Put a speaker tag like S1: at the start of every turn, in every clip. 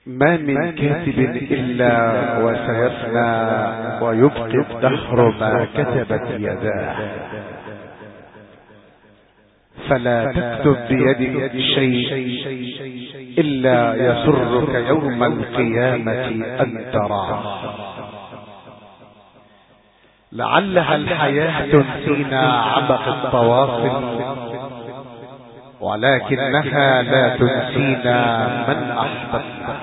S1: ما من كاتب إلا وسيفنى ويبقي الدهر ما كتبت يداه، فلا تكتب بيدك شيء إلا يسرك يوم القيامة أن تراه. لعلها الحياة تنسينا عبق الطوافل، ولكنها لا تنسينا من أحببنا.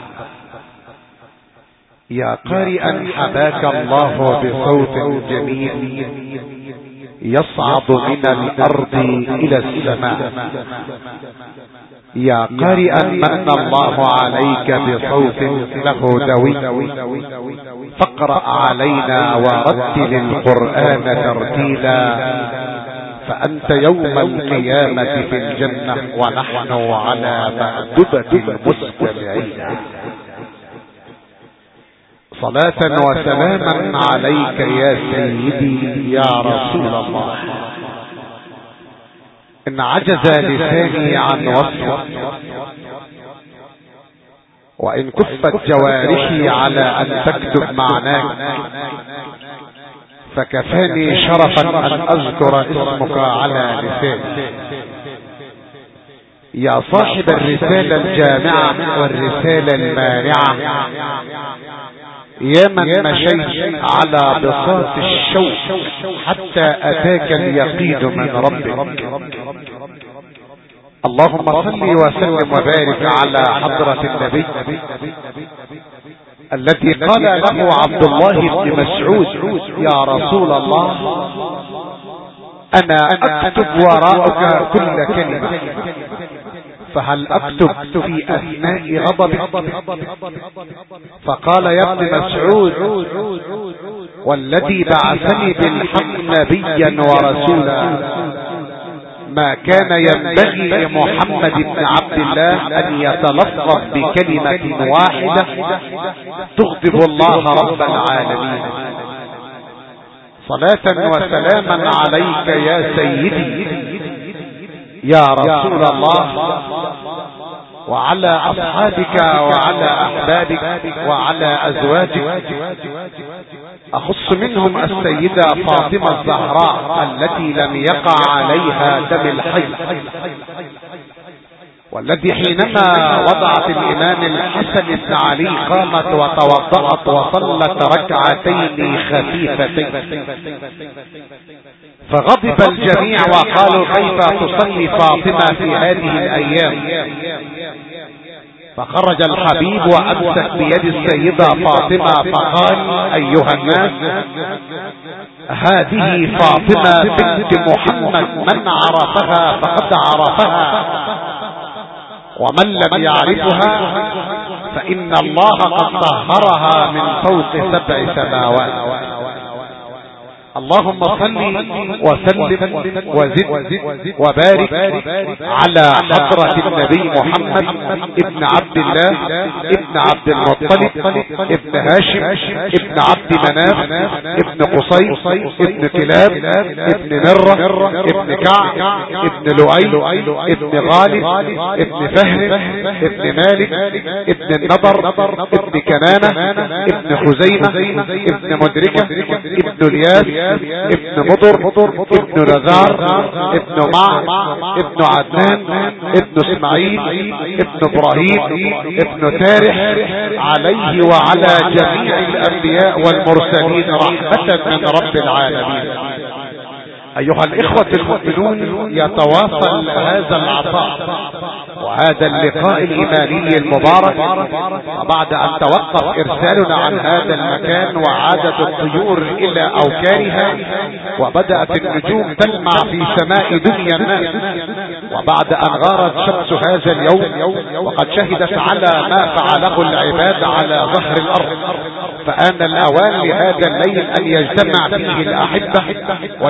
S1: يا قارئا حباك الله بصوت جميل يصعد من الأرض إلى السماء. يا قارئا من الله عليك بصوت له دوي، فاقرأ علينا ورتل القرآن ترتيلا، فأنت يوم القيامة في الجنة ونحن على مأدبة المستمعين. صلاة وسلاما عليك يا سيدي يا رسول الله. إن عجز لساني عن وصفك، وإن كفت جوارحي على أن تكتب معناك، فكفاني شرفا أن أذكر اسمك على لساني. يا صاحب الرسالة الجامعة والرسالة المانعة، يا من مشيت على بساط الشوق حتى أتاك اليقين من ربك، اللهم صل وسلم وبارك على حضرة النبي الذي قال له عبد الله بن مسعود: يا رسول الله، أنا أكتب وراءك كل كلمة، فهل أكتب في أثناء غضبك؟ فقال: يا ابن مسعود، والذي بعثني بالحق نبيا ورسولا، ما كان ينبغي لمحمد بن عبد الله أن يتلفظ بكلمة واحدة تغضب الله رب العالمين. صلاة وسلاما عليك يا سيدي يا رسول الله، وعلى أصحابك وعلى أحبابك وعلى أزواجك، أخص منهم السيدة فاطمة الزهراء التي لم يقع عليها دم الحيض، والتي حينما وضعت الإمام الحسن بن علي قامت وتوضأت وصلت ركعتين خفيفتين، فغضب الجميع وقالوا: كيف تصلي فاطمة في هذه الأيام؟ فخرج الحبيب وأمسك بيد السيدة فاطمة فقال: أيها الناس، هذه فاطمة بنت محمد، من عرفها فقد عرفها، ومن لم يعرفها فإن الله قد طهرها من فوق 7 سماوات. اللهم صل وسلم وزد وبارك على حضرة النبي محمد ابن عبد الله ابن عبد المطلب ابن هاشم ابن عبد مناف ابن قصي ابن كلاب ابن مرة ابن كعب ابن لؤي ابن غالب ابن فهر ابن مالك ابن النضر ابن كنانة ابن خزيمة ابن مدركة ابن الياس ابن مضر ابن نزار ابن مع ابن عدنان ابن اسماعيل ابن ابراهيم ابن تارح، عليه وعلى جميع الانبياء والمرسلين رحمة من رب العالمين. ايها الاخوة المؤمنون، يتواصل هذا العطاء وهذا اللقاء الإيماني المبارك، وبعد أن توقف إرسالنا عن هذا المكان وعادت الطيور إلى أوكارها وبدأت النجوم تلمع في سماء دنيا الناس، وبعد أن غارت شمس هذا اليوم وقد شهدت على ما فعله العباد على ظهر الأرض، فآن الأوان لهذا الليل أن يجتمع فيه الأحبة ويناجي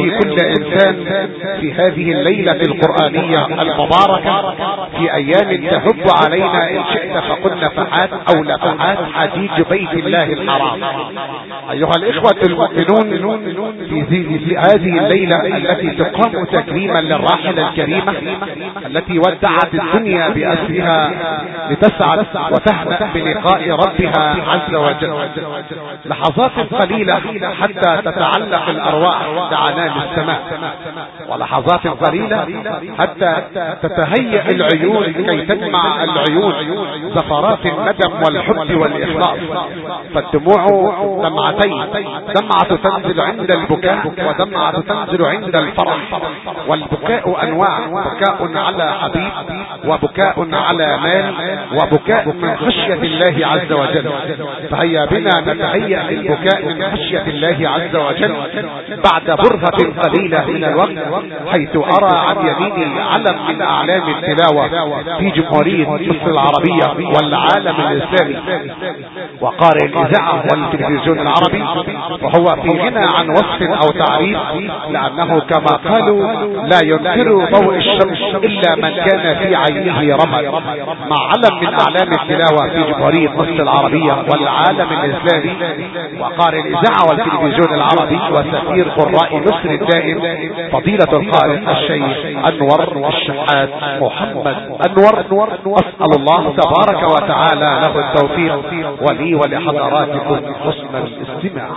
S1: أنادي كل إنسان في هذه الليلة القرآنية المباركة في أيام تهب علينا إن شئت فقل نفحات أو لفحات حديد بيت الله الحرام. أيها الإخوة المؤمنون، في هذه الليلة التي تقام تكريما للراحلة الكريمة التي ودعت الدنيا بأسرها لتسعد وتهنأ بلقاء ربها عز وجل، لحظات قليلة حتى تتعلق الأرواح بعنان السماء، ولحظات قليلة حتى تتهيأ العيون كي تجمع العيون زفرات الندم والحب والإخلاص. فالدموع دمعتين، دمعة تنزل عند البكاء ودمعة تنزل عند الفرح، والبكاء أنواع: بكاء على حبيب، وبكاء على مال، وبكاء من خشية الله عز وجل. فهيا بنا نتهيأ للبكاء من خشية الله عز وجل بعد برهة قليلة من الوقت، حيث أرى عن يميني علم من أعلام التلاوة في جمهورية مصر العربية والعالم الإسلامي، وقارئ الإذاعة والتلفزيون العربي، وهو في غنى عن وصف أو تعريف، لأنه كما قالوا لا ينكر ضوء الشمس إلا من كان في عينه رمد. مع علم من أعلام التلاوة في جمهورية مصر العربية والعالم الإسلامي، وقارئ الإذاعة والتلفزيون العربي، وسفير قراء مصر الدائم فضيلة القارئ الشيخ أنور الشحات محمد أنور. أسأل الله تبارك وتعالى له التوفيق، ولي ولحضراتكم حسن الاستماع.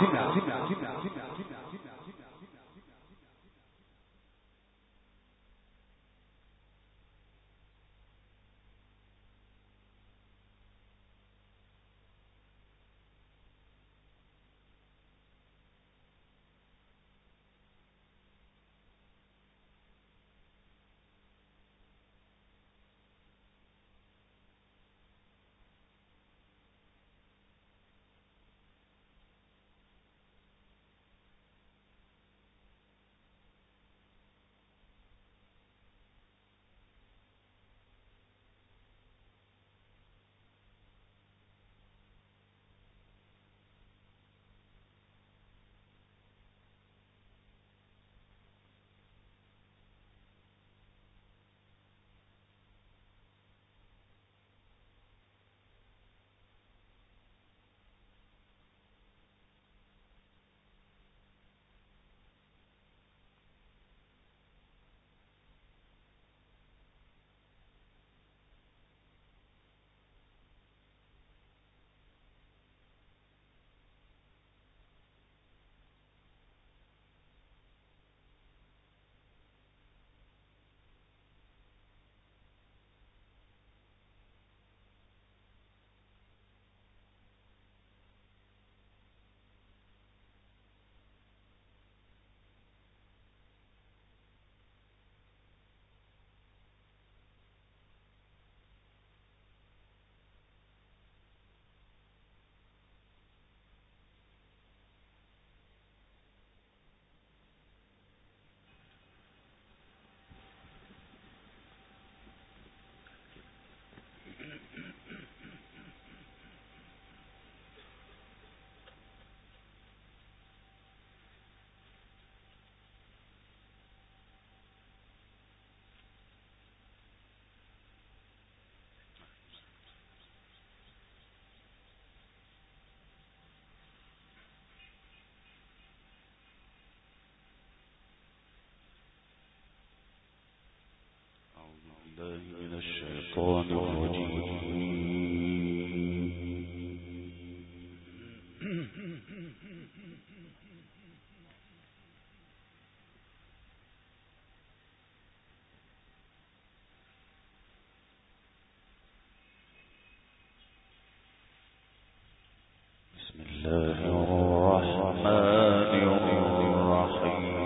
S2: من الشيطان الرجيم. بسم الله الرحمن الرحيم.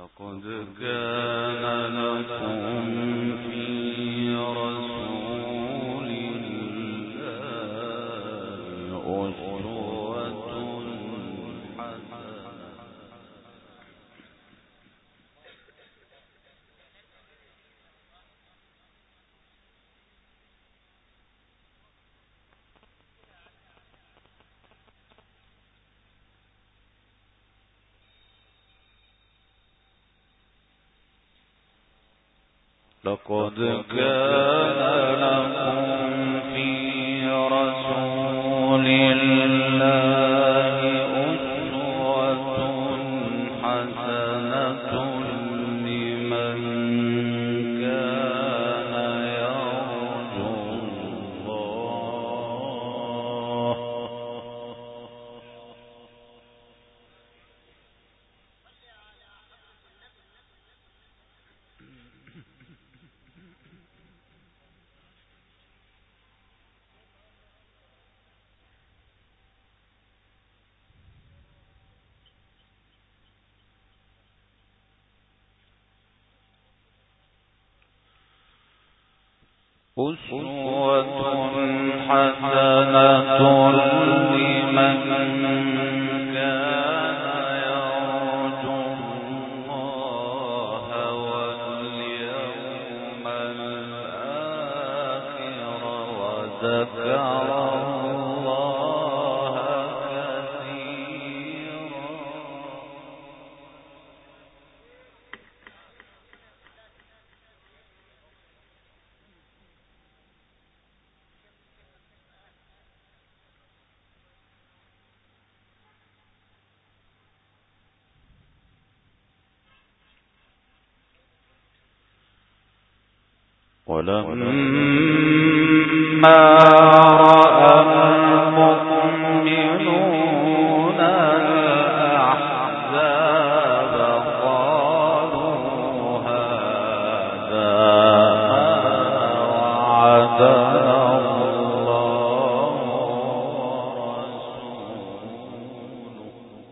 S2: لقد كان لكم في رسول الله أسوة حسنة لمن كان يرجو الله أسوة حسنة لمن كان يرجو الله واليوم الآخر وذكر الله كثيرا. ولما رأى المؤمنون الأحزاب قالوا هذا وعدنا الله ورسوله.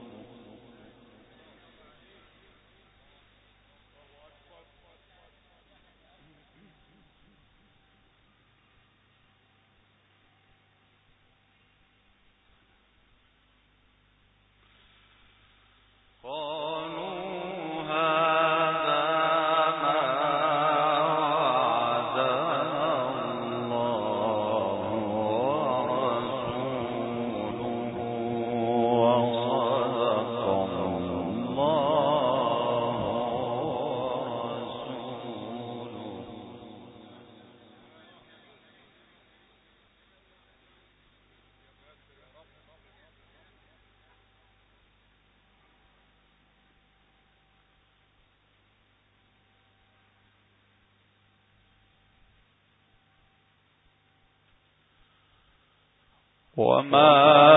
S2: وما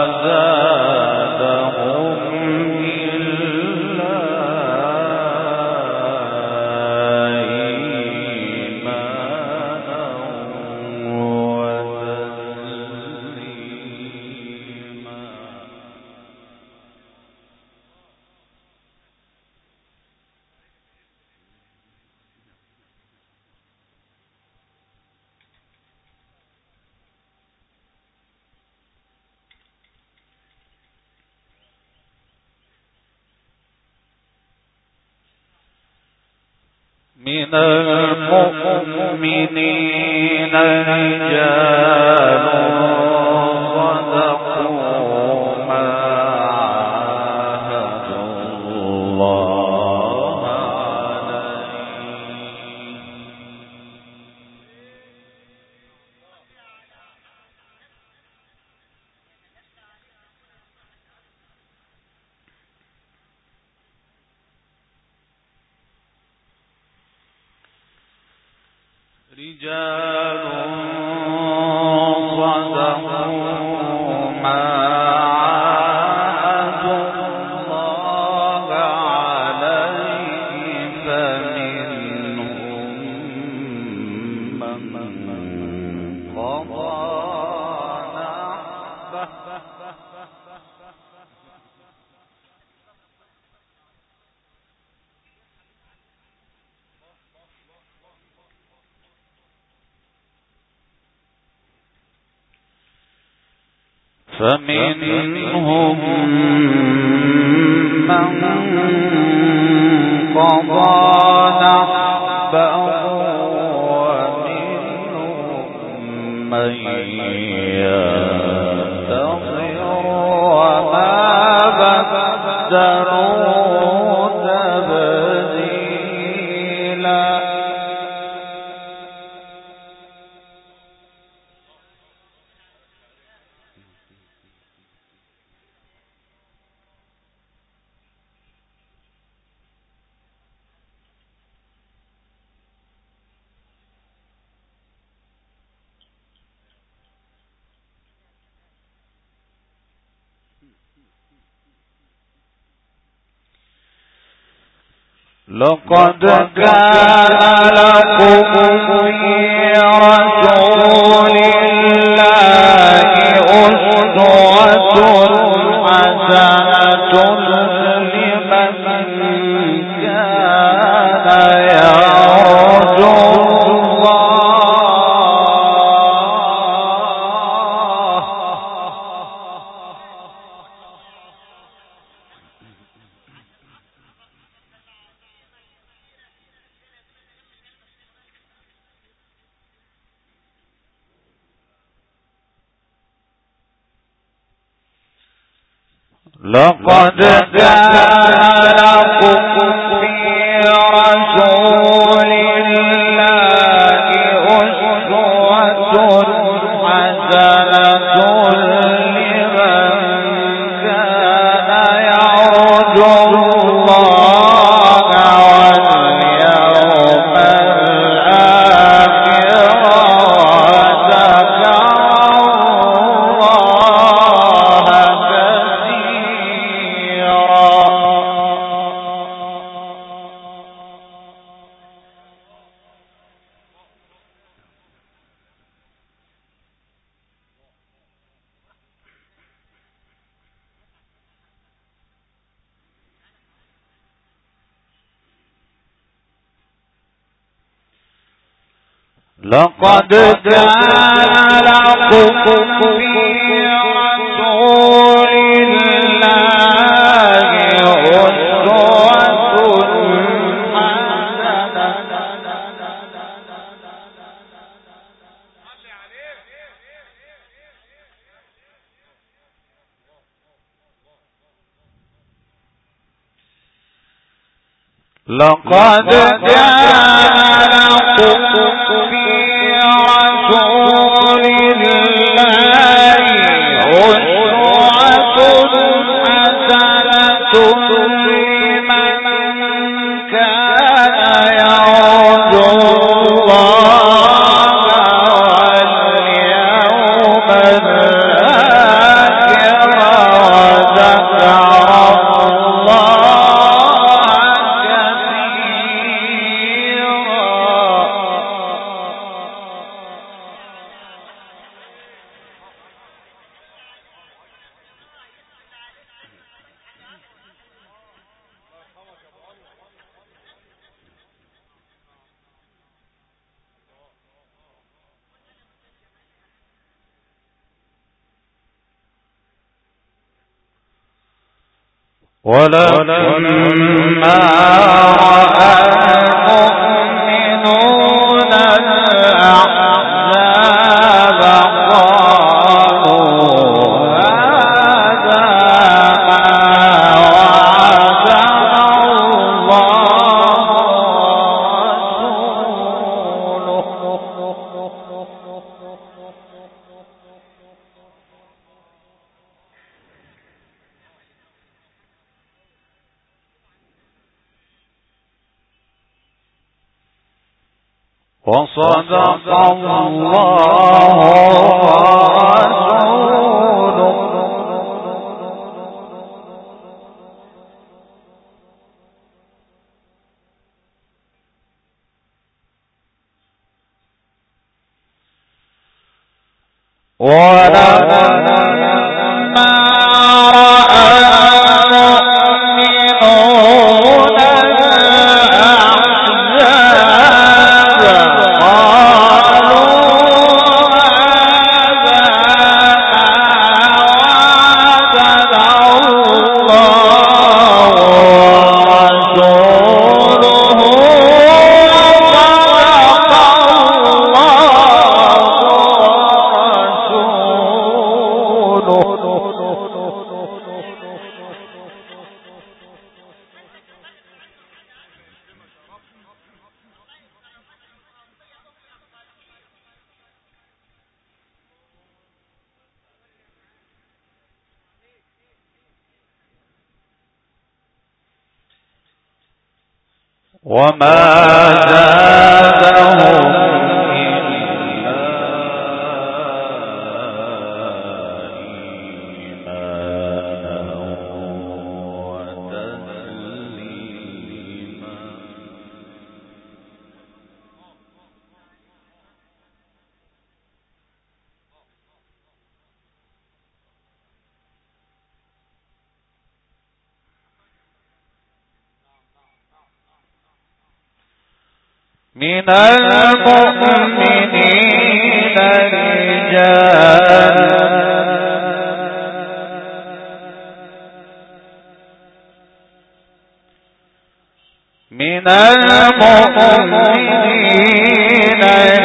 S2: زادهم إلا إيمانا وتسليما. من المؤمنين رجال صدقوا ما عاهدوا الله عليه. رجال صدقوا ما عاهدوا الله عليه فمنهم من قضى نحبه فمنهم من قضى نحبه ومنهم من ينتظر وما بدلوا تبديلا. لقد كان لكم في رسول الله أسوة حسنة لمن كان يرجو لقد كان لكم في رسول الله أسوة حسنة لمن كان يرجو الله واليوم الآخر وذكر لقد كان لكم في رسول الله أسوة لقد كان لكم في رسول الله أسوة حسنة لمن كان يرجو الله واليوم الآخر وذكر ولما رأى المؤمنون الأحزاب قالوا هذا ما وعدنا الله وصدق الله ورسوله ولما رأى المؤمنون الأحزاب وما زادهم من المؤمنين رجال من المؤمنين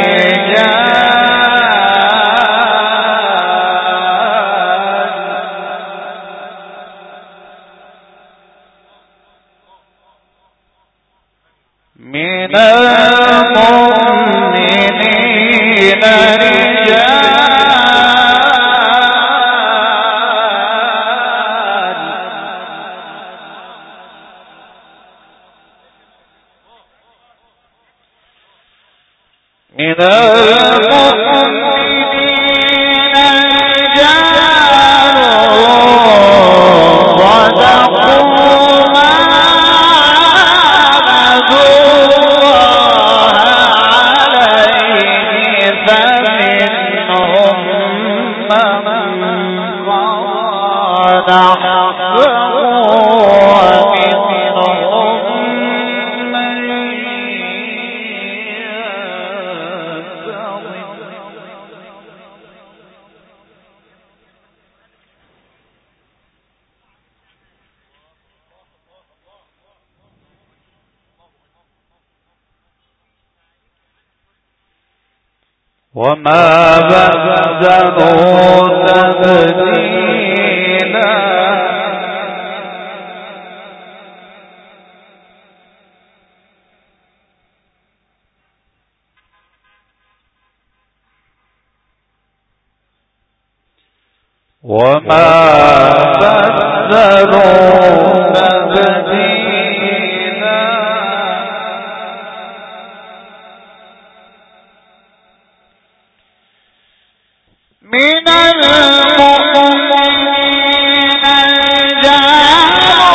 S2: وما بدلوا تبديلا وما بدلوا تبديلا من المؤمنين رجال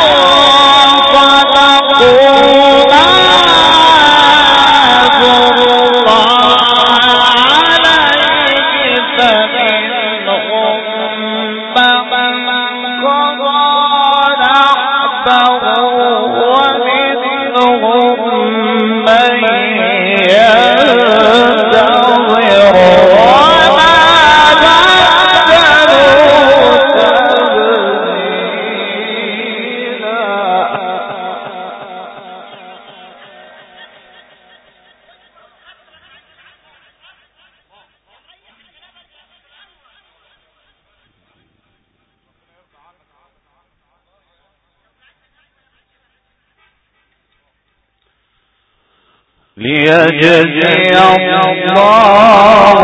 S2: صدقوا ما عاهدوا الله عليه فمنهم من قضى نحبه ومنهم من ينتظر ليجزي الله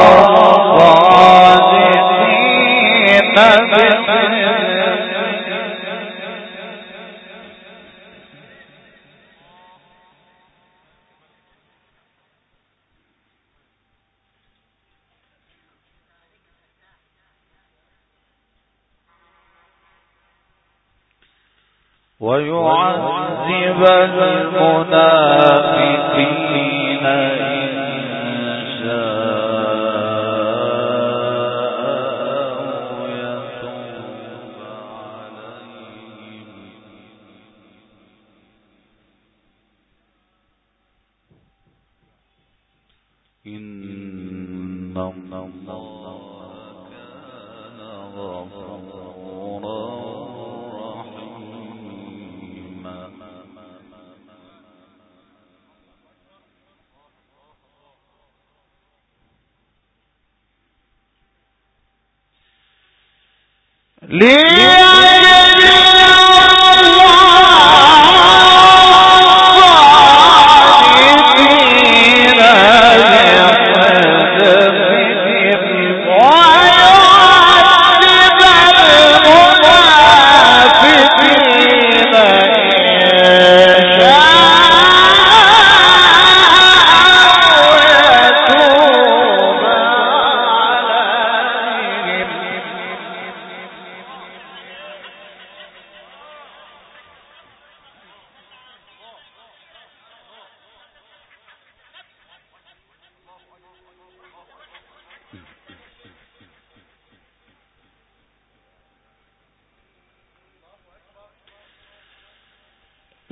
S2: الصادقين ويعذب المنافقين إن شاء يتوب عليهم إن الله كان غفورا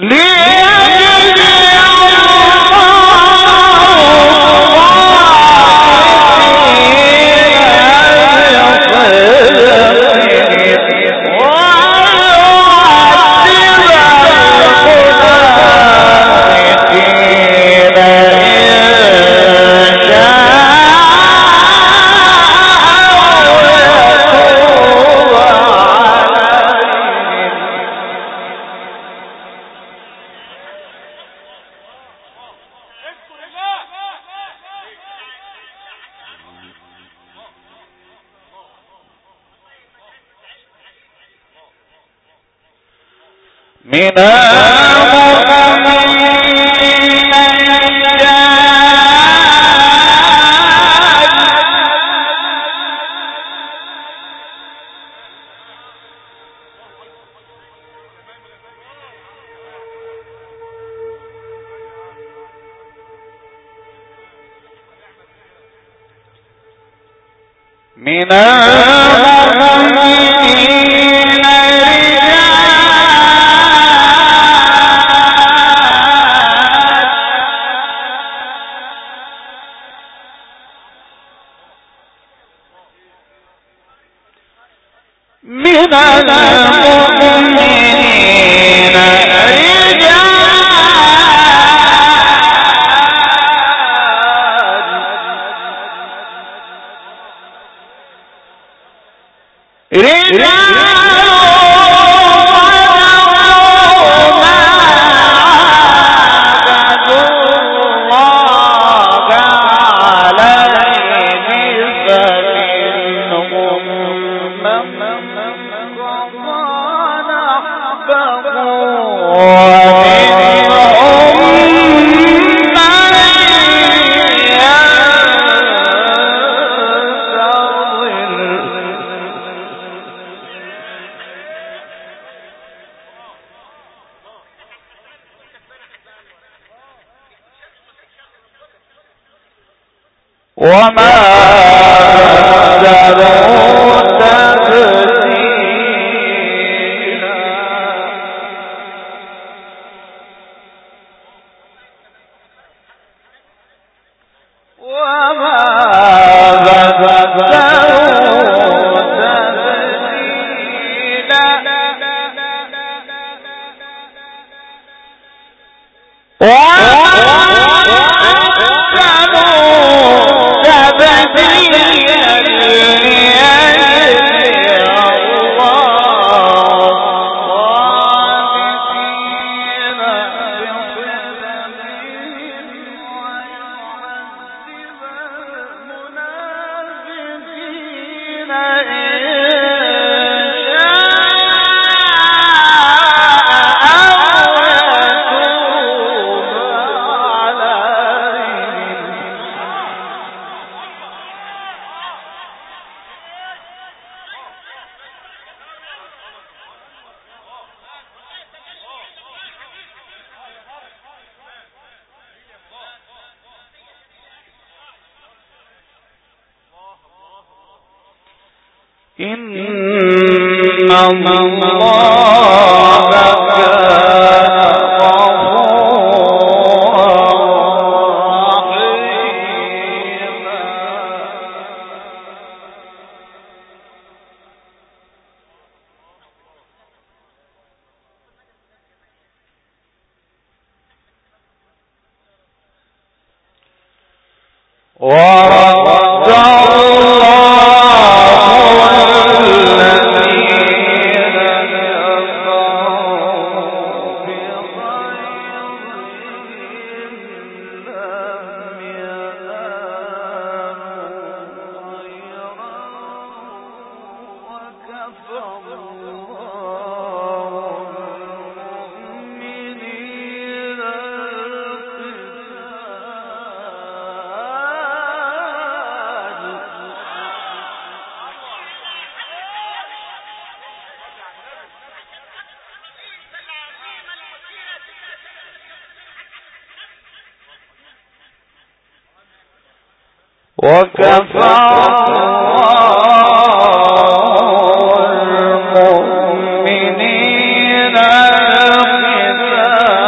S1: المؤمنين القتال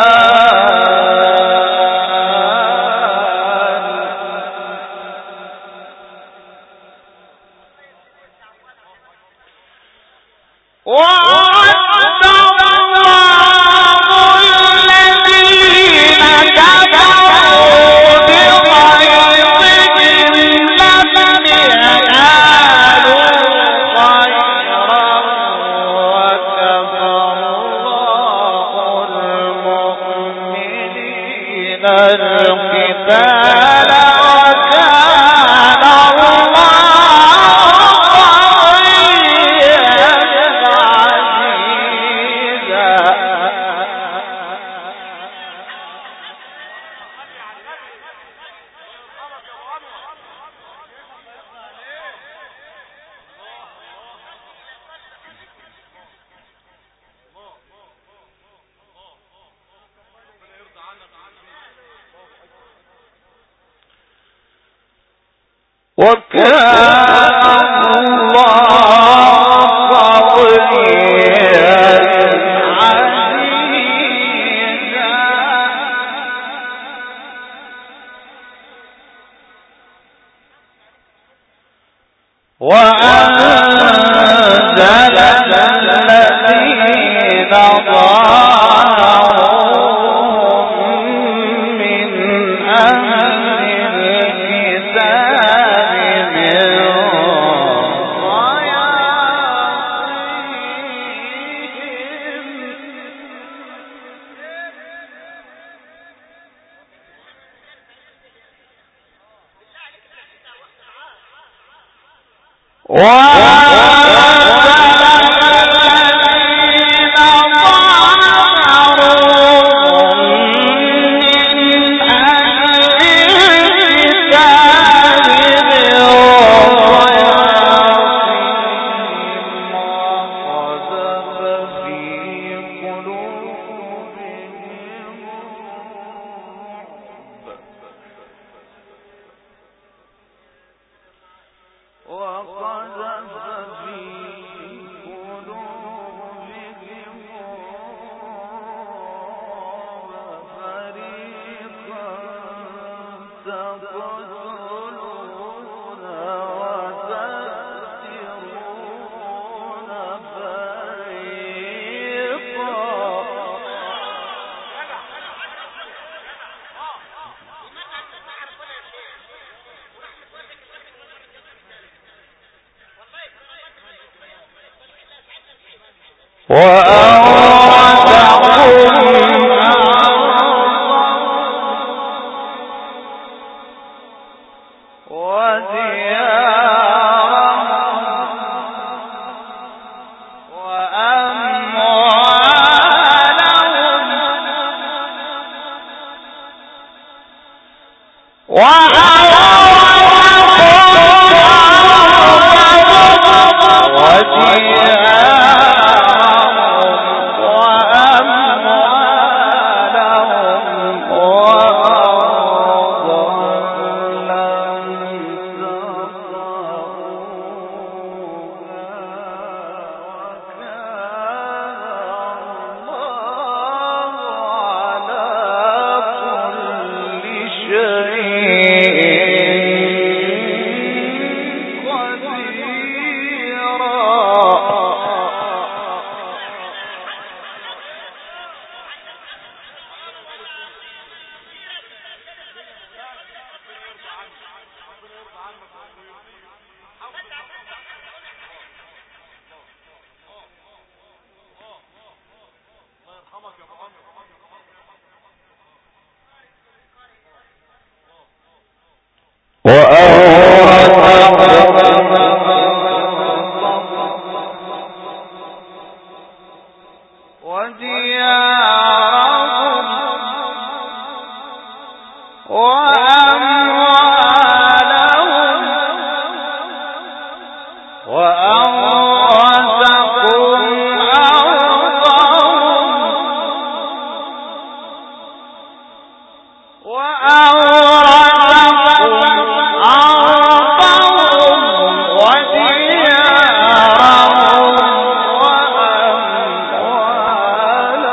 S1: وأموالهم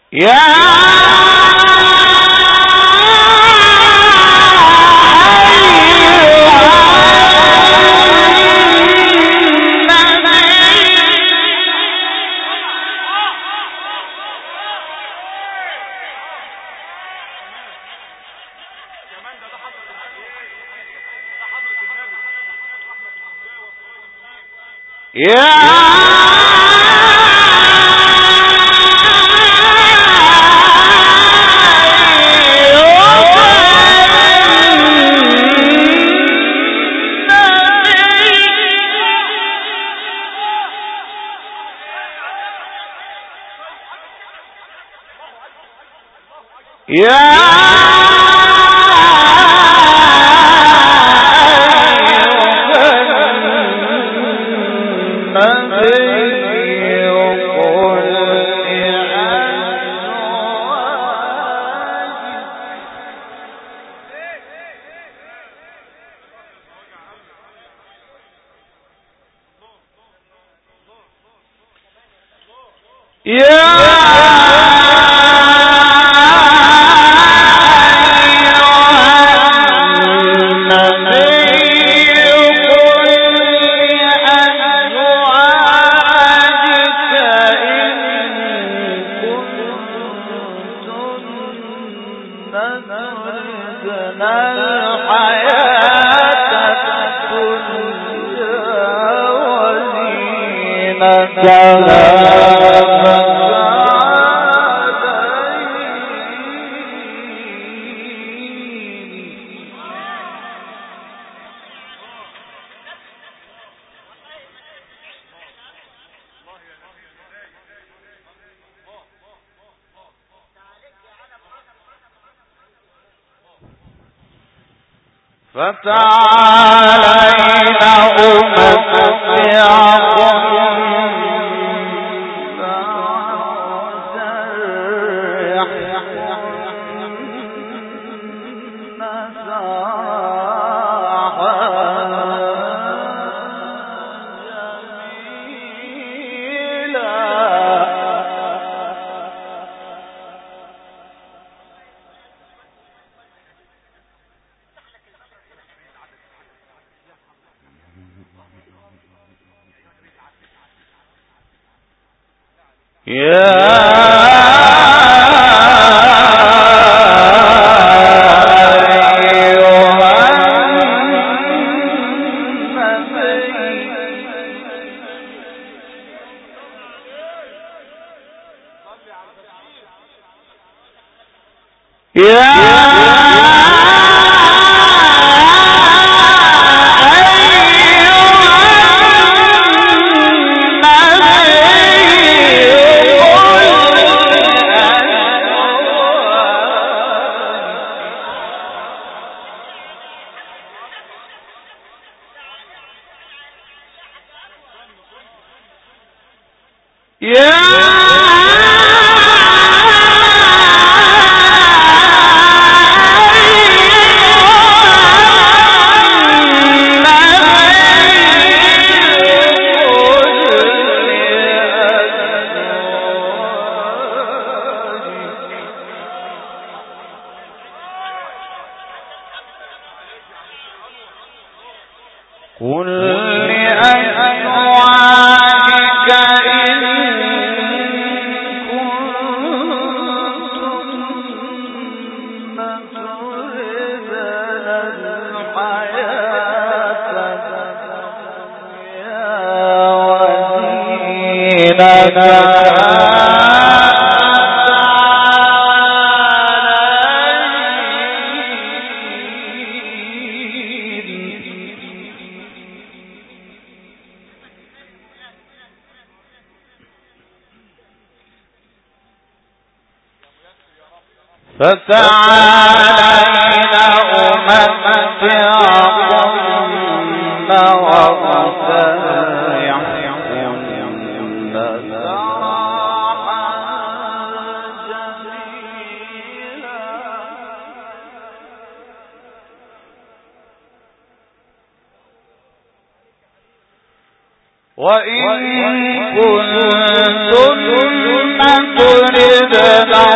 S1: وإن كنتن تردن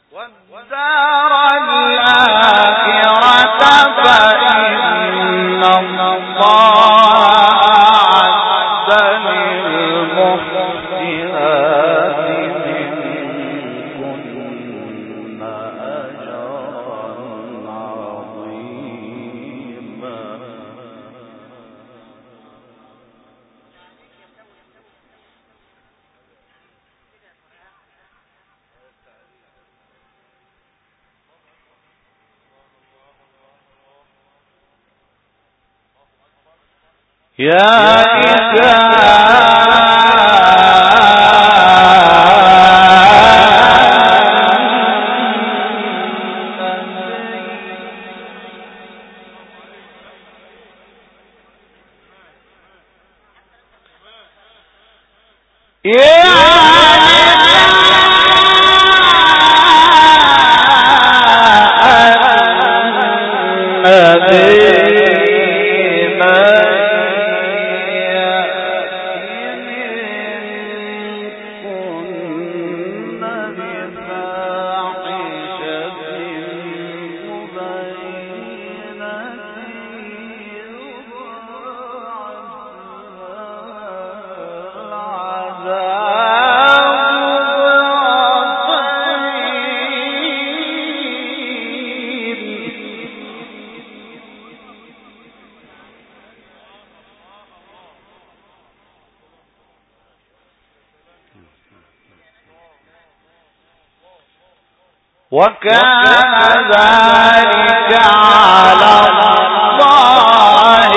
S1: وكان ذلك على الله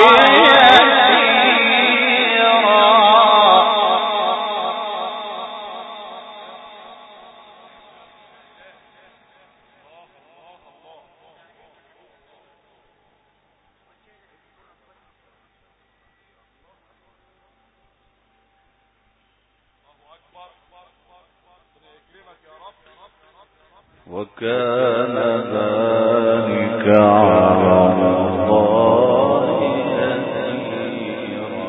S1: يسيرا.
S2: وكان ذلك على الله يسيرا.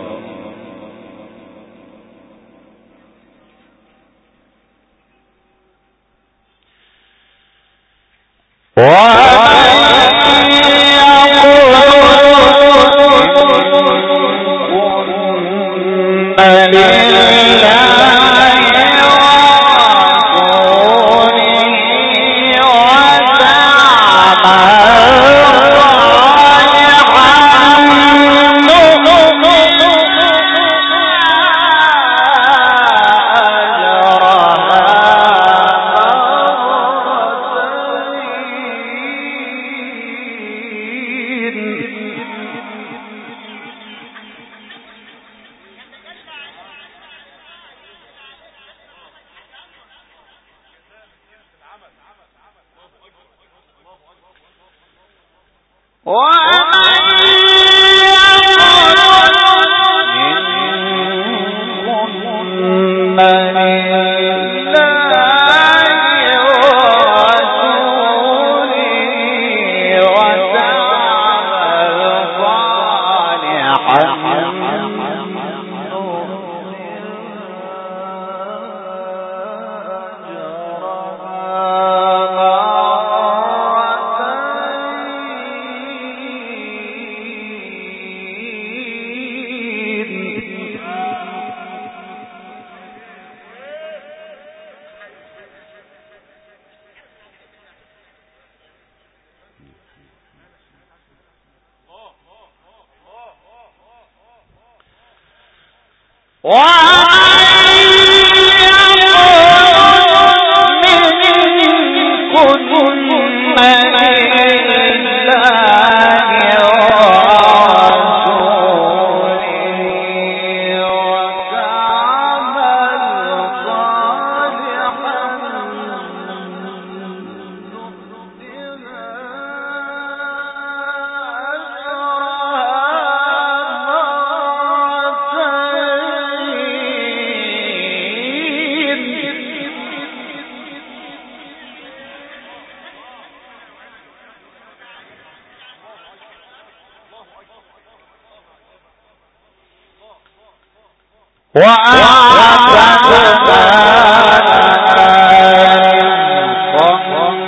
S2: وأعتدنا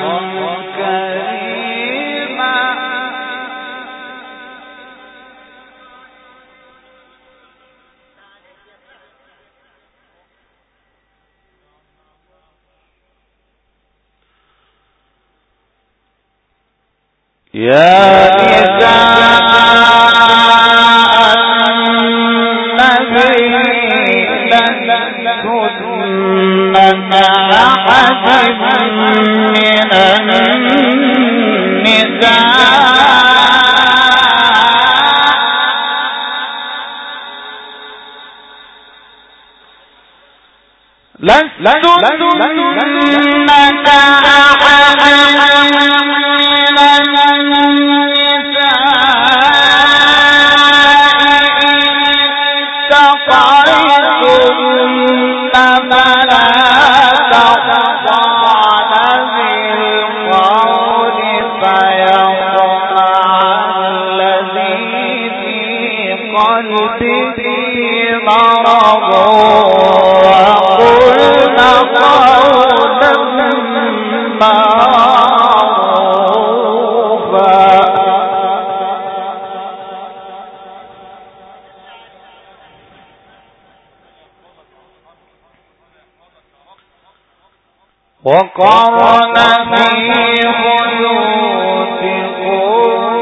S2: يا نساء النبي لستن كأحد من وقرن في بيوتكم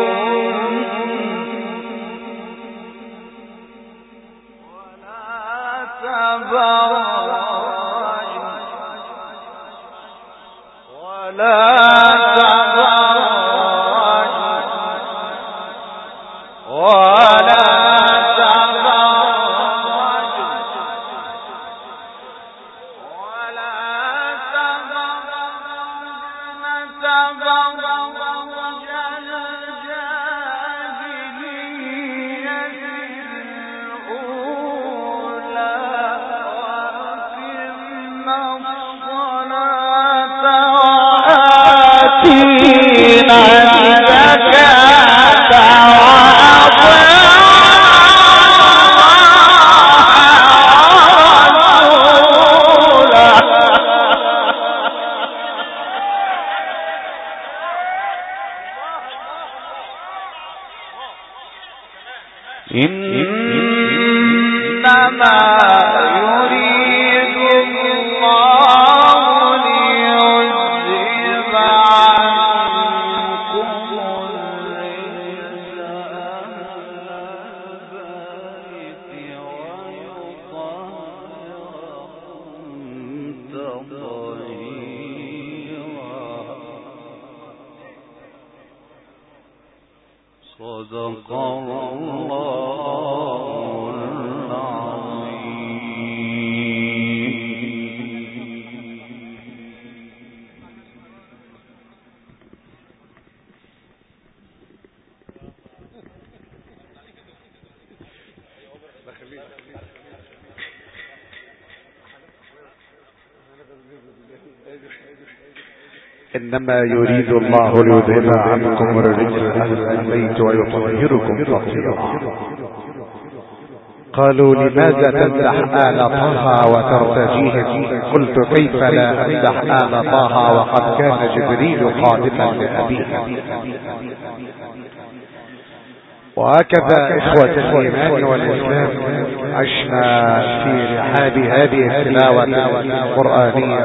S2: صدق الله
S1: إنما يريد الله ليذهب عنكم الرجس أهل البيت ويطهركم تطهيرا. قالوا لماذا تمدح آل طه وترتجيهم؟ قلت كيف لا أمدح آل طه وقد كان جبريل قادما لأبيه. وهكذا إخوة الإيمان والإسلام عشنا في رحاب هذه التلاوة القرآنية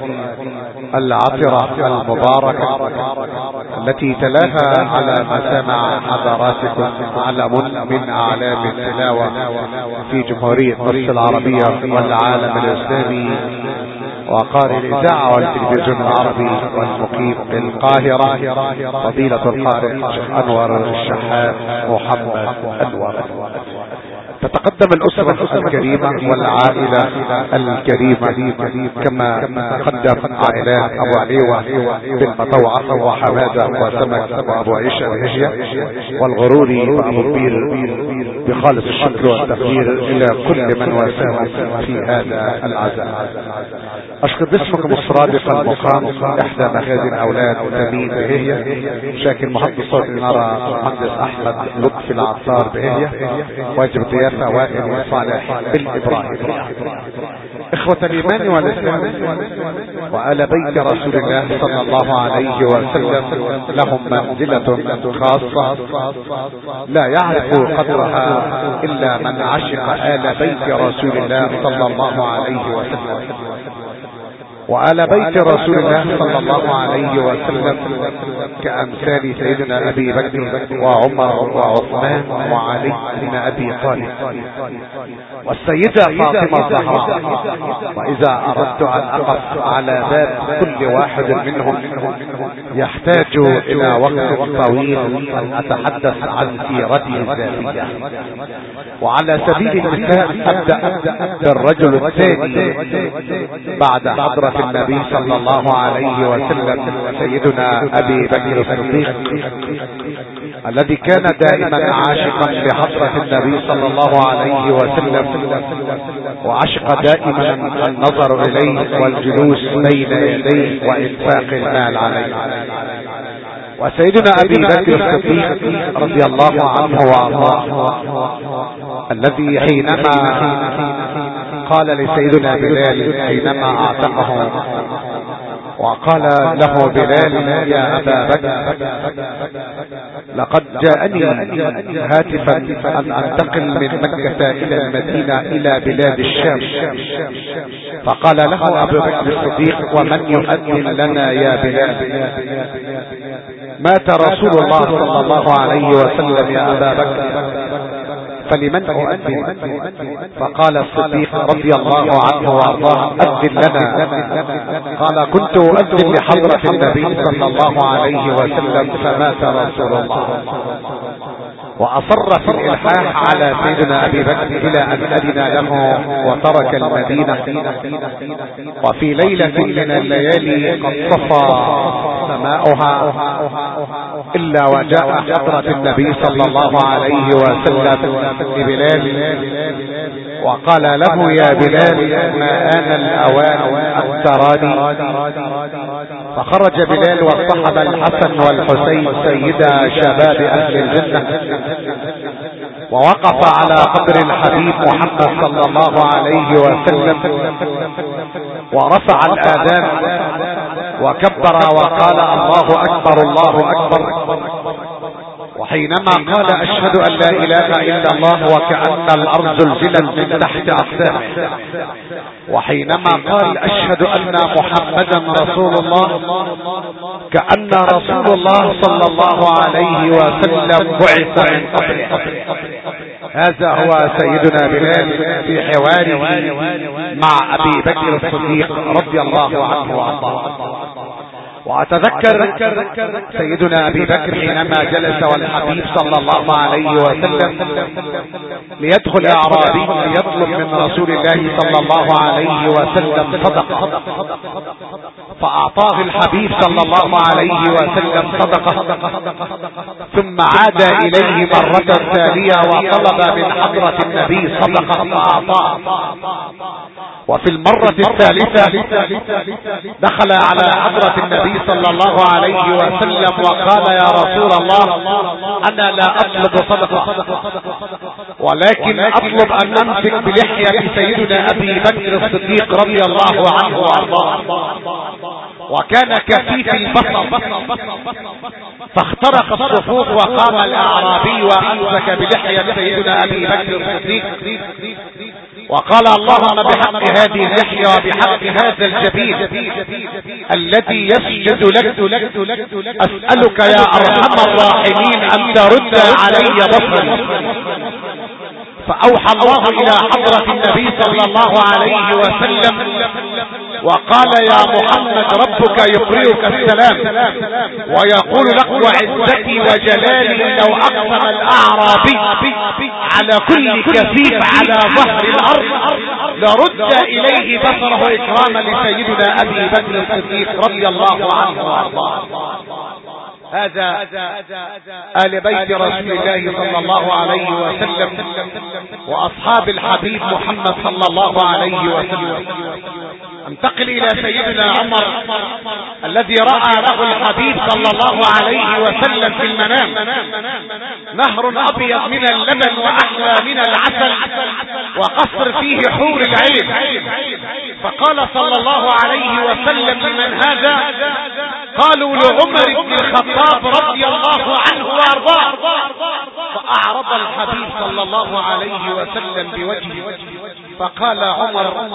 S1: العطرة المباركة التي تلاها على مسامع حضراتكم علم من أعلام التلاوة في جمهورية مصر العربية والعالم الإسلامي، وقارئ الإذاعة والتلفزيون العربي والمقيم بالقاهرة فضيلة القارئ أنور الشحات محمد أنور. تتقدم الأسرة الكريمة والعائلة الكريمة كما تقدم عائلات أبو عليوة بن مطوعة وحمادة وسمك وأبو عيشة وهجية والغروري وأبو البير بخالص الشكر والتقدير إلى كل من واساهم في هذا العزاء. أشكر باسمكم الصادق المقام إحدى مخازن أولاد تميم بهية، شاكر محمد صوت النرى مهندس أحمد لطفي العطار بهية، واجب ضيافة وائل صالح بالإبراهيم. إخوة الإيمان والإسلام وآل بيت رسول الله صلى الله عليه وسلم لهم منزلة خاصة لا يعرف قدرها إلا من عشق آل بيت رسول الله صلى الله عليه وسلم. وآل بيت رسول الله صلى الله عليه وسلم كأمثال سيدنا أبي بكر وعمر وعثمان وعلي بن أبي طالب والسيدة فاطمة الزهراء. وإذا أردت أن أقف على باب كل واحد منهم يحتاج إلى وقت طويل أن أتحدث عن سيرته الذاتية. وعلى سبيل المثال أبدأ بالرجل الثاني بعد حضرة النبي صلى الله عليه وسلم سيدنا أبي بكر الصديق الذي كان دائما عاشقا لحضرة النبي صلى الله عليه وسلم، وعشق دائما النظر إليه والجلوس بين يديه وإنفاق المال عليه. وسيدنا أبي بكر الصديق رضي الله عنه وارضاه الذي حينما قال لسيدنا بلال حينما اعتقه وقال له بلال يا أبا بكر لقد جاءني هاتفا أن أنتقل من مكة إلى المدينة إلى بلاد الشام، فقال له أبو بكر الصديق ومن يؤذن لنا يا بلال؟ مات رسول الله صلى الله عليه وسلم يا أبا بكر فلمن أؤذن؟ فقال الصديق رضي الله عنه وارضاه أذن لنا. قال كنت أؤذن لحضرة النبي صلى الله عليه وسلم فمات رسول الله. وأصر في الإلحاح على سيدنا أبي بكر إلى أن أذن له وترك المدينة. وفي ليلة من الليالي قد صفى سماؤها إلا وجاء حضرة النبي صلى الله عليه وسلم لبلال وقال له يا بلال ما آن الأوان أن تراني؟ فخرج بلال واصطحب الحسن والحسين سيدا شباب أهل الجنة ووقف على قبر الحبيب محمد صلى الله عليه وسلم ورفع الآذان وكبر وقال الله أكبر الله أكبر. وحينما قال أشهد أن لا إله إلا الله وكأن الأرض زلزلت من تحت أقدامه، وحينما قال أشهد أن محمدا رسول الله كأن رسول الله صلى الله عليه وسلم بعث من قبله. هذا هو سيدنا بلال في حواره مع أبي بكر الصديق رضي الله عنه وارضاه. وأتذكر سيدنا أبي بكر حينما جلس والحبيب صلى الله عليه وسلم ليدخل أعرابي يطلب من رسول الله صلى الله عليه وسلم صدقة، فأعطاه الحبيب صلى الله عليه وسلم صدقة، ثم عاد إليه مرة ثانية وطلب من حضرة النبي صدقة فأعطاه. وفي المرة الثالثة دخل على حضرة النبي صلى الله عليه وسلم وقال يا رسول الله أنا لا أطلب صدقة ولكن أطلب أن أمسك بلحية سيدنا أبي بكر الصديق رضي الله عنه وارضاه، وكان كثيف البصر فاخترق الصفوف وقام الأعرابي وأمسك بلحية سيدنا أبي بكر الصديق وقال اللهم بحق هذه اللحية وبحق هذا الجبين الذي يسجد لك أسألك يا أرحم الراحمين أن ترد علي بصري. فأوحى الله إلى حضرة النبي صلى الله عليه وسلم وقال يا محمد ربك يقرئك السلام ويقول لك وعزتي وجلالي لو أقسم الأعرابي على كل كثيف على ظهر الأرض لرد إليه بصره إكراما لسيدنا أبي بكر الصديق رضي الله عنه وارضاه. هذا آل بيت رسول الله صلى الله عليه وسلم وأصحاب الحبيب محمد صلى الله عليه وسلم. انتقل إلى سيدنا عمر الذي رأى له الحبيب صلى الله عليه وسلم في المنام نهر أبيض من اللبن وأحلى من العسل وقصر فيه حور العين، فقال صلى الله عليه وسلم لمن هذا؟ قالوا لعمر بن الخطاب رضي الله عنه وارضاه. فأعرض الحبيب صلى الله عليه وسلم بوجهه فقال عمر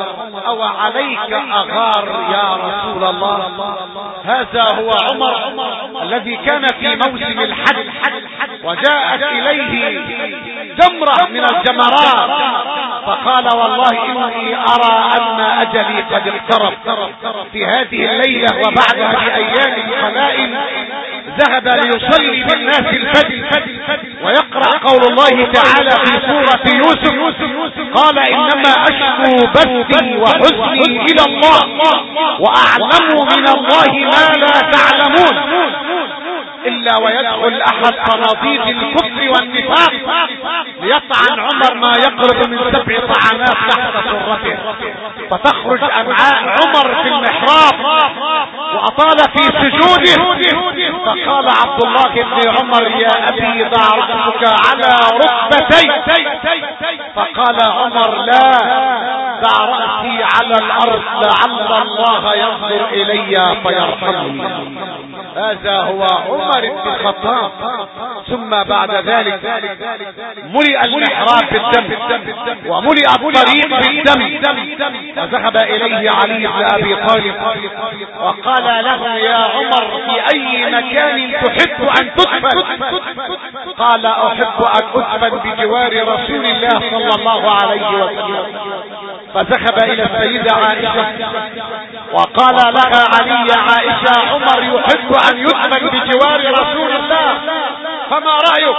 S1: أو عليك أغار يا رسول الله. هذا هو عمر الذي كان في موسم الحج وجاءت إليه جمرة من الجمرات فقال والله إني أرى أن أجلي قد اقترب. في هذه الليلة وبعدها بأيام قلائل ذهب ليصلي بالناس الفجر ويقرأ قول الله تعالى في سورة يوسف قال إنما أشكو بثي وحزني إلى الله وأعلم من الله ما لا تعلمون. إلا ويدخل أحد صناديد الكفر والنفاق ليطعن عمر ما يقرب من 7 طعنات تحت سرته فتخرج أمعاء عمر في المحراب وأطال في سجوده فقال عبد الله بن عمر يا أبي ضع رأسك على ركبتي فقال عمر لا ضع رأسي على الأرض لعل الله ينظر إلي فيرحمني. هذا هو عمر بن الخطاب. ثم بعد ذلك ملئ المحراب بالدم وملئ الطريق بالدم وذهب إليه علي بن أبي طالب وقال له يا عمر في أي مكان تحب أن تدفن؟ قال أحب أن أدفن بجوار رسول الله صلى الله عليه وسلم. فذهب إلى السيدة عائشة وقال لها علي يا عائشة عمر يحب أن يدفن بجوار رسول الله فما رأيك؟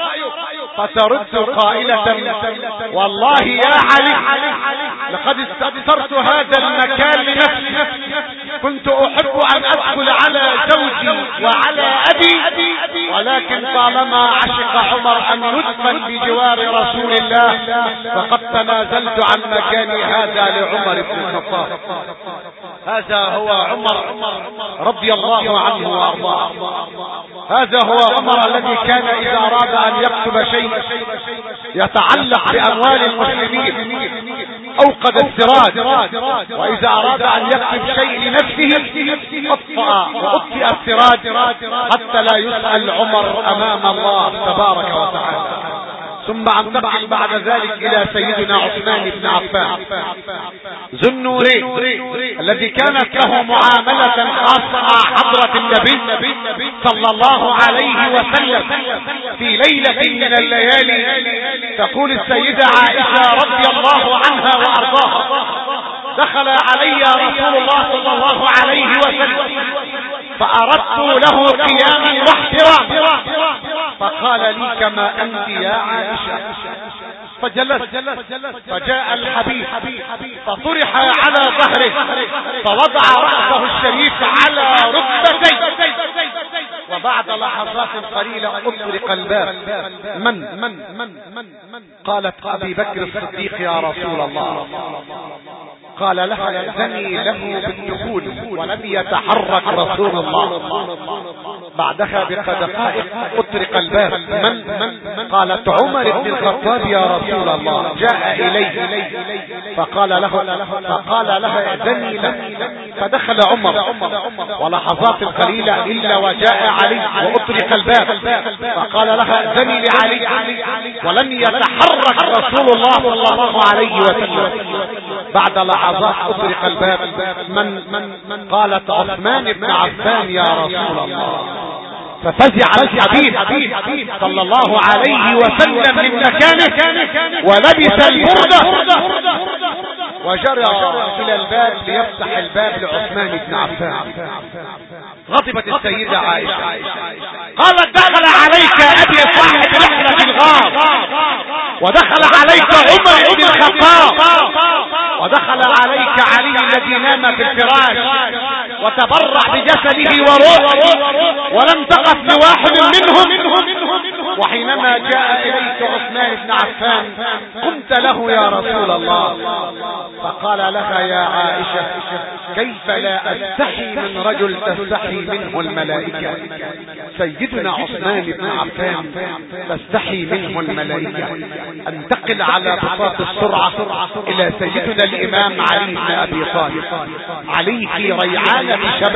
S1: فترد قائلة والله يا علي لقد استأثرت هذا المكان لنفسي كنت أحب أن أدخل على زوجي وعلى أبي ولكن طالما عشق عمر أن يدفن بجوار رسول الله فقد تنازلت عن مكاني هذا لعمر بن الخطاب. هذا هو عمر رضي الله عنه وأرضاه. هذا هو عمر الذي كان إذا أراد أن يكتب شيء يتعلق بأموال المسلمين أوقد السراج وإذا أراد أن يكتب شيء لنفسه أطفأ السراج حتى لا يسأل عمر أمام الله تبارك وتعالى. ثم انتقل بعد ذلك إلى سيدنا عثمان بن عفان ذو النورين الذي كانت له معاملة خاصة مع حضرة النبي صلى الله عليه وسلم. في ليلة من الليالي تقول السيدة عائشة رضي الله عنها وأرضاها دخل علي رسول الله صلى الله عليه وسلم فأردت له قياما واحتراما فقال لي كما أنت يا عائشة فجلس فجاء الحبيب فطرح على ظهره فوضع رأسه الشريف على ركبتيه وبعد لحظات قليلة أطرق الباب. من قالت أبي بكر الصديق يا رسول الله. قال لها ائذني له بالدخول ولم يتحرك رسول الله. بعدها بدقائق أطرق الباب. من قالت عمر بن الخطاب يا رسول الله جاء إليه فقال لها ائذني له. فدخل عمر ولحظات قليلة إلا وجاء علي وأطرق الباب فقال لها ائذني لعلي ولم يتحرك رسول الله صلى الله عليه وسلم. بعد لحظات أطرق الباب. من قالت عثمان بن عفان يا رسول الله. ففزع الحبيب صلى الله عليه وسلم من مكانه ولبس البردة وجرى إلى الباب ليفتح الباب لعثمان بن عفان. غضبت السيدة عائشة قالت دخل عليك أبي صاحب رحلة الغار ودخل عليك عمر بن الخطاب ودخل عليك علي الذي نام في الفراش وتبرع بجسده وروحه ولم تقف لواحد منهم. وحينما جاء إليك عثمان بن عفان قمت له يا رسول الله فقال لها يا عائشة كيف لا أستحي من رجل تستحي منه الملائكة. سيدنا عثمان بن عفان تستحي منه الملائكة. انتقل على بساط السرعة إلى سيدنا الإمام علي بن أبي طالب. علي في ريعانة شباب